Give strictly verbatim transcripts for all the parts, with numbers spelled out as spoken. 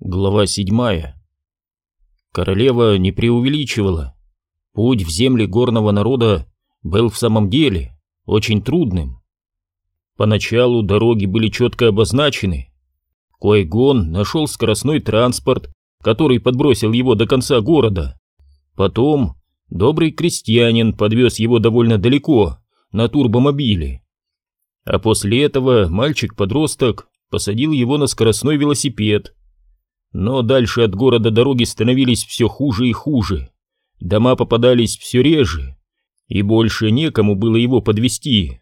Глава седьмая. Королева не преувеличивала. Путь в земли горного народа был в самом деле очень трудным. Поначалу дороги были четко обозначены. Куай-Гон нашел скоростной транспорт, который подбросил его до конца города. Потом добрый крестьянин подвез его довольно далеко, на турбомобиле. А после этого мальчик-подросток посадил его на скоростной велосипед. Но дальше от города дороги становились все хуже и хуже, дома попадались все реже, и больше некому было его подвезти.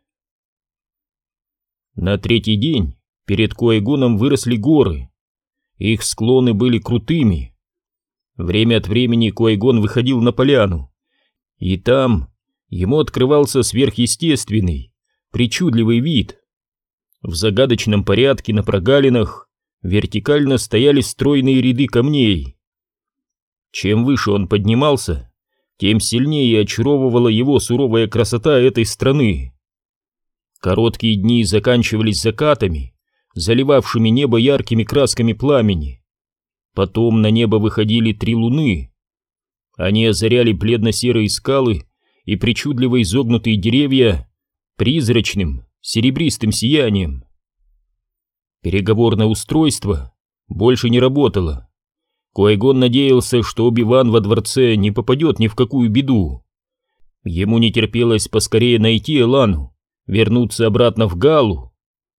На третий день перед Куай-Гоном выросли горы. Их склоны были крутыми. Время от времени Куай-Гон выходил на поляну, и там ему открывался сверхъестественный, причудливый вид. В загадочном порядке на прогалинах вертикально стояли стройные ряды камней. Чем выше он поднимался, тем сильнее очаровывала его суровая красота этой страны. Короткие дни заканчивались закатами, заливавшими небо яркими красками пламени. Потом на небо выходили три луны. Они озаряли бледно-серые скалы и причудливо изогнутые деревья призрачным серебристым сиянием. Переговорное устройство больше не работало. Куай-Гон надеялся, что Оби-Ван во дворце не попадет ни в какую беду. Ему не терпелось поскорее найти Элану, вернуться обратно в Галу.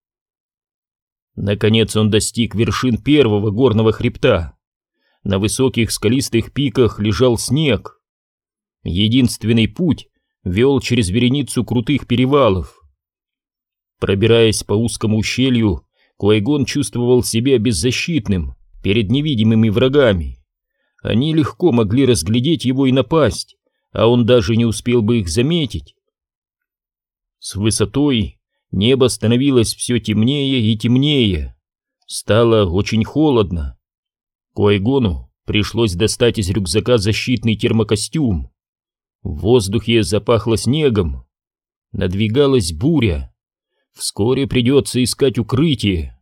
Наконец он достиг вершин первого горного хребта. На высоких скалистых пиках лежал снег. Единственный путь вел через вереницу крутых перевалов. Пробираясь по узкому ущелью, Куай-Гон чувствовал себя беззащитным перед невидимыми врагами. Они легко могли разглядеть его и напасть, а он даже не успел бы их заметить. С высотой небо становилось все темнее и темнее. Стало очень холодно. Куай-Гону пришлось достать из рюкзака защитный термокостюм. В воздухе запахло снегом. Надвигалась буря. Вскоре придется искать укрытие.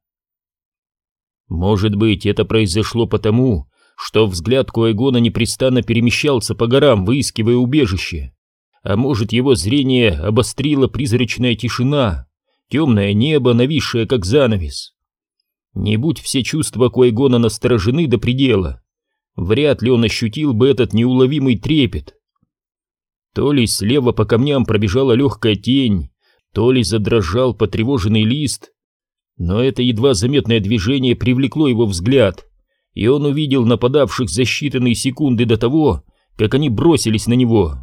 Может быть, это произошло потому, что взгляд Куай-Гона непрестанно перемещался по горам, выискивая убежище. А может, его зрение обострила призрачная тишина, темное небо, нависшее как занавес. Не будь все чувства Куай-Гона насторожены до предела, вряд ли он ощутил бы этот неуловимый трепет. То ли слева по камням пробежала легкая тень, то ли задрожал потревоженный лист, но это едва заметное движение привлекло его взгляд, и он увидел нападавших за считанные секунды до того, как они бросились на него.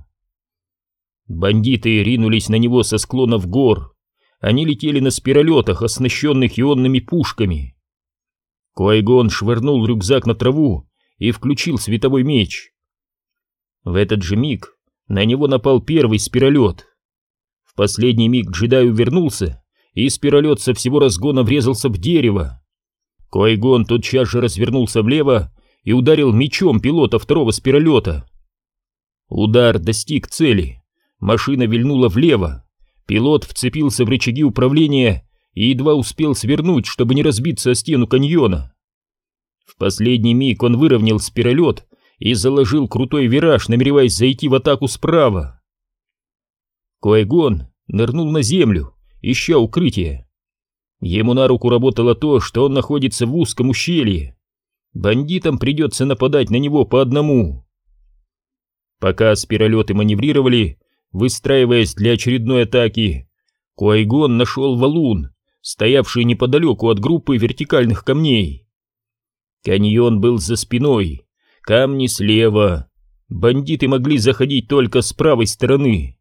Бандиты ринулись на него со склонов гор. Они летели на спиролетах, оснащенных ионными пушками. Куай-Гон швырнул рюкзак на траву и включил световой меч. В этот же миг на него напал первый спиролет. В последний миг джедай увернулся, и спиролет со всего разгона врезался в дерево. Куай-Гон тотчас же развернулся влево и ударил мечом пилота второго спиролета. Удар достиг цели. Машина вильнула влево. Пилот вцепился в рычаги управления и едва успел свернуть, чтобы не разбиться о стену каньона. В последний миг он выровнял спиролет и заложил крутой вираж, намереваясь зайти в атаку справа. Куай-Гон нырнул на землю, ища укрытие. Ему на руку работало то, что он находится в узком ущелье. Бандитам придется нападать на него по одному. Пока спиролеты маневрировали, выстраиваясь для очередной атаки, Куай-Гон нашел валун, стоявший неподалеку от группы вертикальных камней. Каньон был за спиной, камни слева. Бандиты могли заходить только с правой стороны.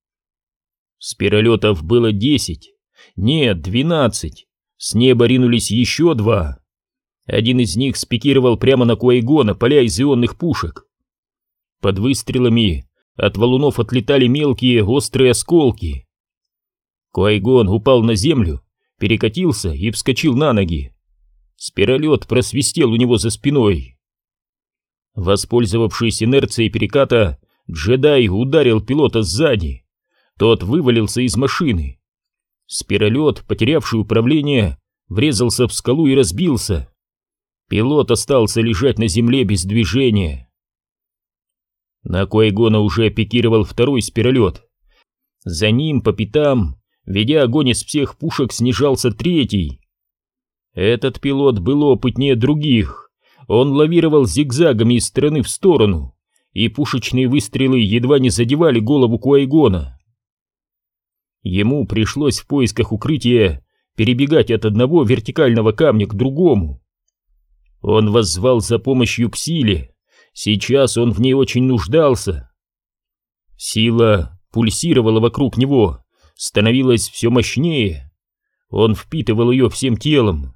Спиролетов было десять, нет, двенадцать. С неба ринулись еще два. Один из них спикировал прямо на Куай-Гона, поля из ионных пушек. Под выстрелами от валунов отлетали мелкие острые осколки. Куай-Гон упал на землю, перекатился и вскочил на ноги. Спиролет просвистел у него за спиной. Воспользовавшись инерцией переката, джедай ударил пилота сзади. Тот вывалился из машины. Спиролет, потерявший управление, врезался в скалу и разбился. Пилот остался лежать на земле без движения. На Куайгона уже пикировал второй спиролет. За ним по пятам, ведя огонь из всех пушек, снижался третий. Этот пилот был опытнее других. Он лавировал зигзагами из стороны в сторону, и пушечные выстрелы едва не задевали голову Куайгона. Ему пришлось в поисках укрытия перебегать от одного вертикального камня к другому. Он воззвал за помощью к силе. Сейчас он в ней очень нуждался. Сила пульсировала вокруг него, становилась все мощнее. Он впитывал ее всем телом.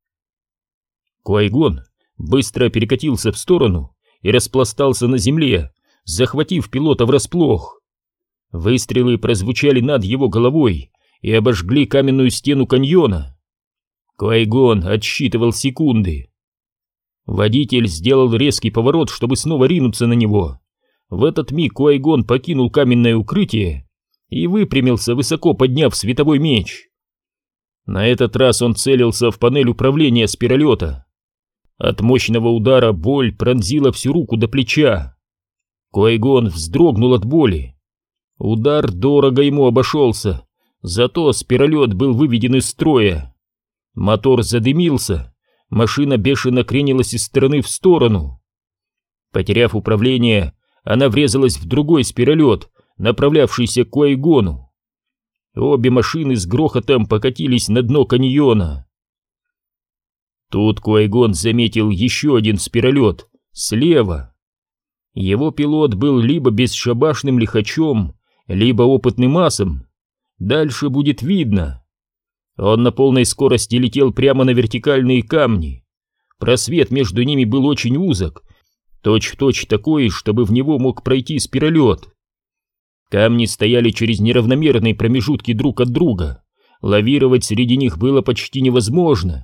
Куайгон быстро перекатился в сторону и распластался на земле, захватив пилота врасплох. Выстрелы прозвучали над его головой и обожгли каменную стену каньона. Куайгон отсчитывал секунды. Водитель сделал резкий поворот, чтобы снова ринуться на него. В этот миг Куайгон покинул каменное укрытие и выпрямился, высоко подняв световой меч. На этот раз он целился в панель управления спиролета. От мощного удара боль пронзила всю руку до плеча. Куайгон вздрогнул от боли. Удар дорого ему обошелся, зато спиролет был выведен из строя. Мотор задымился, машина бешено кренилась из стороны в сторону. Потеряв управление, она врезалась в другой спиролет, направлявшийся к Куайгону. Обе машины с грохотом покатились на дно каньона. Тут Куайгон заметил еще один спиролет слева. Его пилот был либо бесшабашным лихачом, либо опытным асом. Дальше будет видно. Он на полной скорости летел прямо на вертикальные камни. Просвет между ними был очень узок, точь-в-точь такой, чтобы в него мог пройти спиролет. Камни стояли через неравномерные промежутки друг от друга. Лавировать среди них было почти невозможно.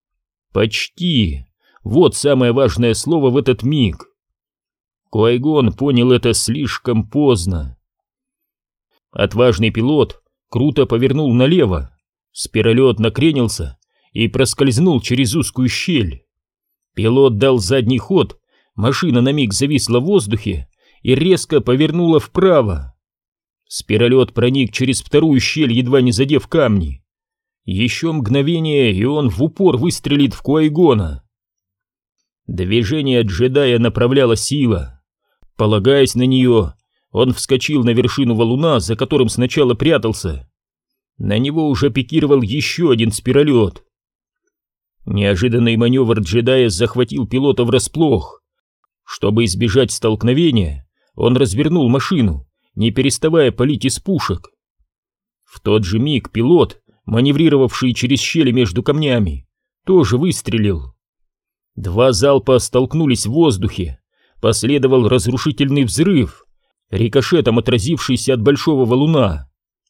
Почти. Вот самое важное слово в этот миг. Куайгон понял это слишком поздно. Отважный пилот круто повернул налево. Спиролет накренился и проскользнул через узкую щель. Пилот дал задний ход, машина на миг зависла в воздухе и резко повернула вправо. Спиролет проник через вторую щель, едва не задев камни. Еще мгновение, и он в упор выстрелит в Куайгона. Движение джедая направляла сила. Полагаясь на нее, он вскочил на вершину валуна, за которым сначала прятался. На него уже пикировал еще один спиролет. Неожиданный маневр джедая захватил пилота врасплох. Чтобы избежать столкновения, он развернул машину, не переставая палить из пушек. В тот же миг пилот, маневрировавший через щели между камнями, тоже выстрелил. Два залпа столкнулись в воздухе, последовал разрушительный взрыв, рикошетом отразившийся от большого валуна.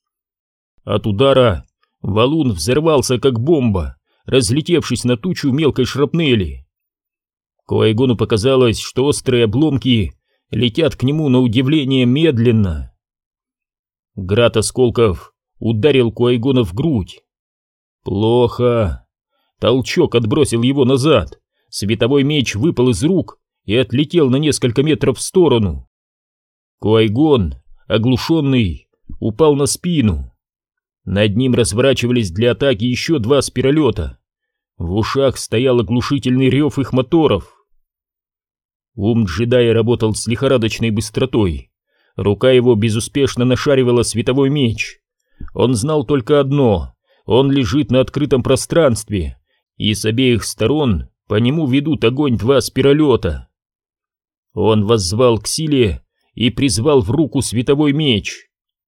От удара валун взорвался как бомба, разлетевшись на тучу мелкой шрапнели. Куайгону показалось, что острые обломки летят к нему на удивление медленно. Град осколков ударил Куайгона в грудь. Плохо. Толчок отбросил его назад. Световой меч выпал из рук и отлетел на несколько метров в сторону. Куайгон, оглушенный, упал на спину. Над ним разворачивались для атаки еще два спиролета. В ушах стоял оглушительный рев их моторов. Ум джедая работал с лихорадочной быстротой. Рука его безуспешно нашаривала световой меч. Он знал только одно: он лежит на открытом пространстве, и с обеих сторон по нему ведут огонь два спиролета. Он воззвал к силе и призвал в руку световой меч.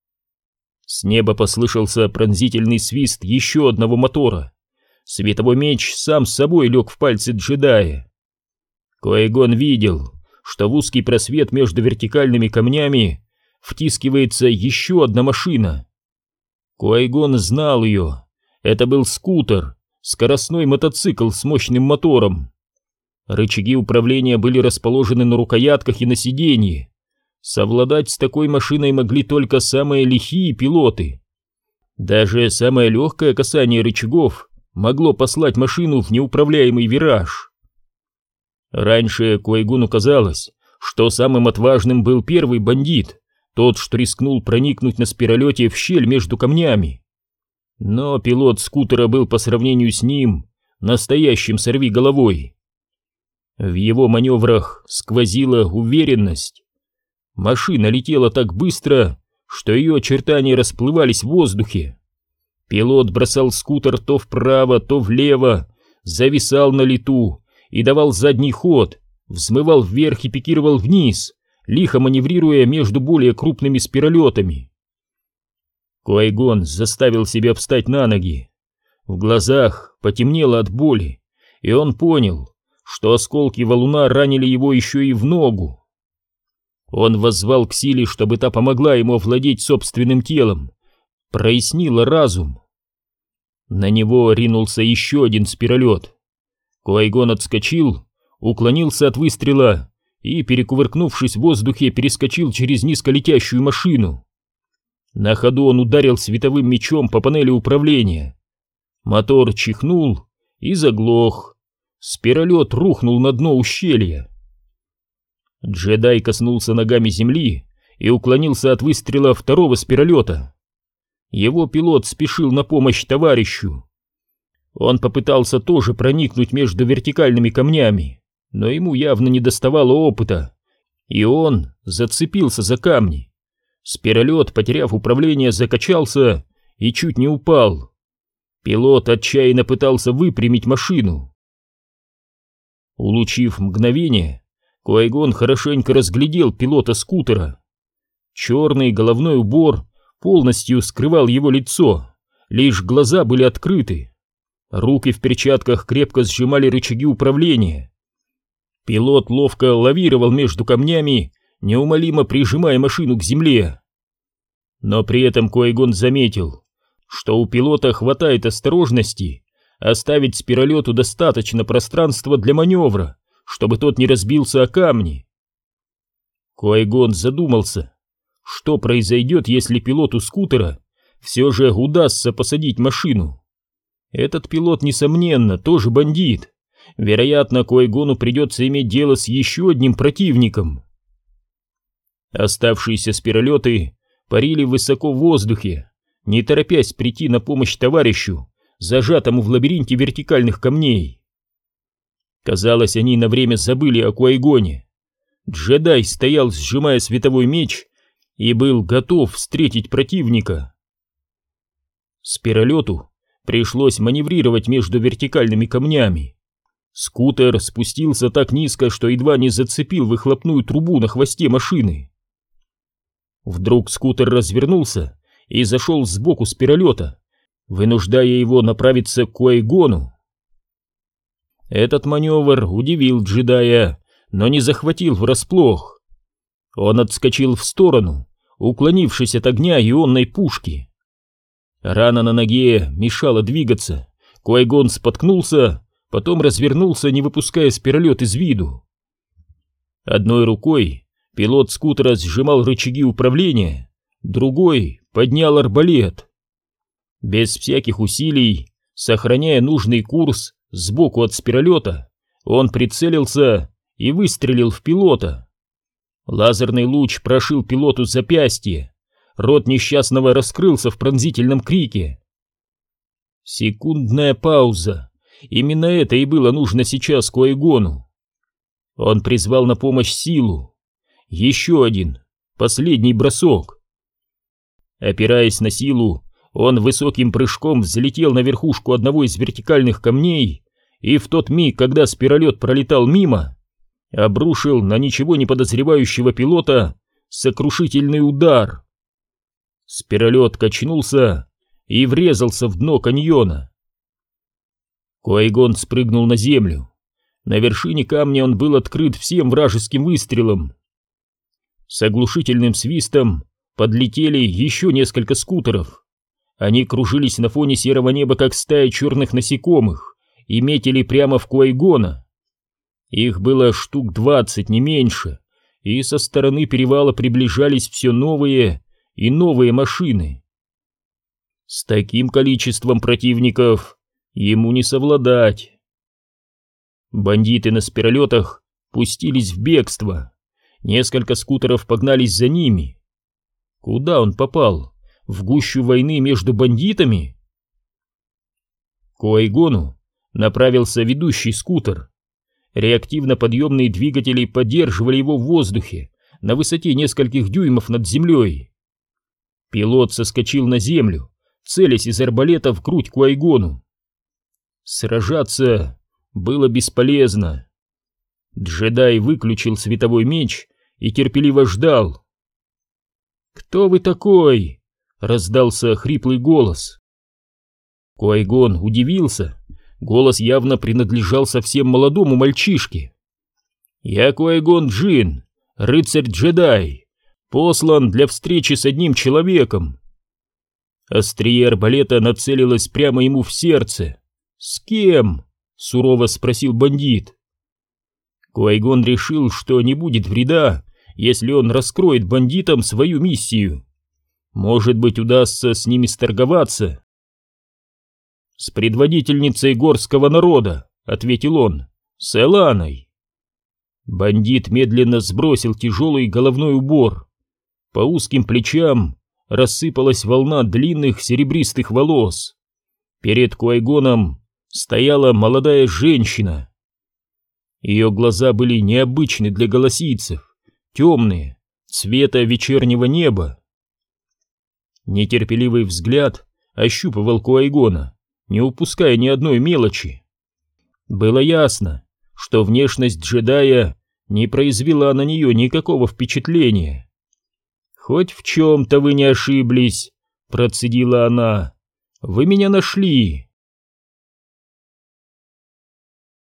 С неба послышался пронзительный свист еще одного мотора. Световой меч сам с собой лег в пальцы джедая. Куайгон видел, что в узкий просвет между вертикальными камнями втискивается еще одна машина. Куайгон знал ее. Это был скутер, скоростной мотоцикл с мощным мотором. Рычаги управления были расположены на рукоятках и на сиденье. Совладать с такой машиной могли только самые лихие пилоты. Даже самое легкое касание рычагов могло послать машину в неуправляемый вираж. Раньше Куайгону казалось, что самым отважным был первый бандит, тот, что рискнул проникнуть на спиролете в щель между камнями. Но пилот скутера был по сравнению с ним настоящим сорвиголовой. В его маневрах сквозила уверенность. Машина летела так быстро, что ее очертания расплывались в воздухе. Пилот бросал скутер то вправо, то влево, зависал на лету и давал задний ход, взмывал вверх и пикировал вниз, лихо маневрируя между более крупными спиролетами. Куайгон заставил себя встать на ноги. В глазах потемнело от боли, и он понял, что осколки валуна ранили его еще и в ногу. Он воззвал к силе, чтобы та помогла ему овладеть собственным телом, прояснила разум. На него ринулся еще один спиролет. Куайгон отскочил, уклонился от выстрела и, перекувыркнувшись в воздухе, перескочил через низколетящую машину. На ходу он ударил световым мечом по панели управления. Мотор чихнул и заглох. Спиролет рухнул на дно ущелья. Джедай коснулся ногами земли и уклонился от выстрела второго спиролета. Его пилот спешил на помощь товарищу. Он попытался тоже проникнуть между вертикальными камнями, но ему явно недоставало опыта, и он зацепился за камни. Спиролет, потеряв управление, закачался и чуть не упал. Пилот отчаянно пытался выпрямить машину. Улучив мгновение, Куайгон хорошенько разглядел пилота скутера. Черный головной убор полностью скрывал его лицо, лишь глаза были открыты. Руки в перчатках крепко сжимали рычаги управления. Пилот ловко лавировал между камнями, неумолимо прижимая машину к земле. Но при этом Куайгон заметил, что у пилота хватает осторожности оставить спиролету достаточно пространства для маневра, чтобы тот не разбился о камни. Куайгон задумался, что произойдет, если пилоту скутера все же удастся посадить машину. Этот пилот, несомненно, тоже бандит. Вероятно, Куайгону придется иметь дело с еще одним противником. Оставшиеся спиролеты парили высоко в воздухе, не торопясь прийти на помощь товарищу, зажатому в лабиринте вертикальных камней. Казалось, они на время забыли о Куайгоне. Джедай стоял, сжимая световой меч, и был готов встретить противника. Спиролету пришлось маневрировать между вертикальными камнями. Скутер спустился так низко, что едва не зацепил выхлопную трубу на хвосте машины. Вдруг скутер развернулся и зашел сбоку спиролета, вынуждая его направиться к Куайгону. Этот маневр удивил джедая, но не захватил врасплох. Он отскочил в сторону, уклонившись от огня ионной пушки. Рана на ноге мешала двигаться. Куайгон споткнулся, потом развернулся, не выпуская спиролет из виду. Одной рукой пилот скутера сжимал рычаги управления, другой поднял арбалет. Без всяких усилий, сохраняя нужный курс сбоку от спиролета, он прицелился и выстрелил в пилота. Лазерный луч прошил пилоту запястье, рот несчастного раскрылся в пронзительном крике. Секундная пауза. Именно это и было нужно сейчас Куайгону. Он призвал на помощь силу. Еще один, последний бросок. Опираясь на силу, он высоким прыжком взлетел на верхушку одного из вертикальных камней и в тот миг, когда спиролет пролетал мимо, обрушил на ничего не подозревающего пилота сокрушительный удар. Спиролет качнулся и врезался в дно каньона. Куайгон спрыгнул на землю. На вершине камня он был открыт всем вражеским выстрелом. С оглушительным свистом подлетели еще несколько скутеров. Они кружились на фоне серого неба, как стая черных насекомых, и метили прямо в Куайгона. Их было штук двадцать, не меньше, и со стороны перевала приближались все новые и новые машины. С таким количеством противников ему не совладать. Бандиты на спиролетах пустились в бегство. Несколько скутеров погнались за ними. Куда он попал? В гущу войны между бандитами? К Куайгону направился ведущий скутер. Реактивно-подъемные двигатели поддерживали его в воздухе на высоте нескольких дюймов над землей. Пилот соскочил на землю, целясь из арбалета в грудь Куайгону. Сражаться было бесполезно. Джедай выключил световой меч и терпеливо ждал. «Кто вы такой?» — раздался хриплый голос. Куайгон удивился. Голос явно принадлежал совсем молодому мальчишке. «Я Куайгон Джин, рыцарь-джедай, послан для встречи с одним человеком». Острие арбалета нацелилось прямо ему в сердце. «С кем?» — сурово спросил бандит. Куайгон решил, что не будет вреда, если он раскроет бандитам свою миссию. Может быть, удастся с ними сторговаться. «С предводительницей горского народа», — ответил он, — «с Эланой». Бандит медленно сбросил тяжелый головной убор. По узким плечам рассыпалась волна длинных серебристых волос. Перед Куайгоном стояла молодая женщина. Ее глаза были необычны для голосийцев, темные, цвета вечернего неба. Нетерпеливый взгляд ощупывал Куайгона, не упуская ни одной мелочи. Было ясно, что внешность джедая не произвела на нее никакого впечатления. «Хоть в чем-то вы не ошиблись», — процедила она. «Вы меня нашли».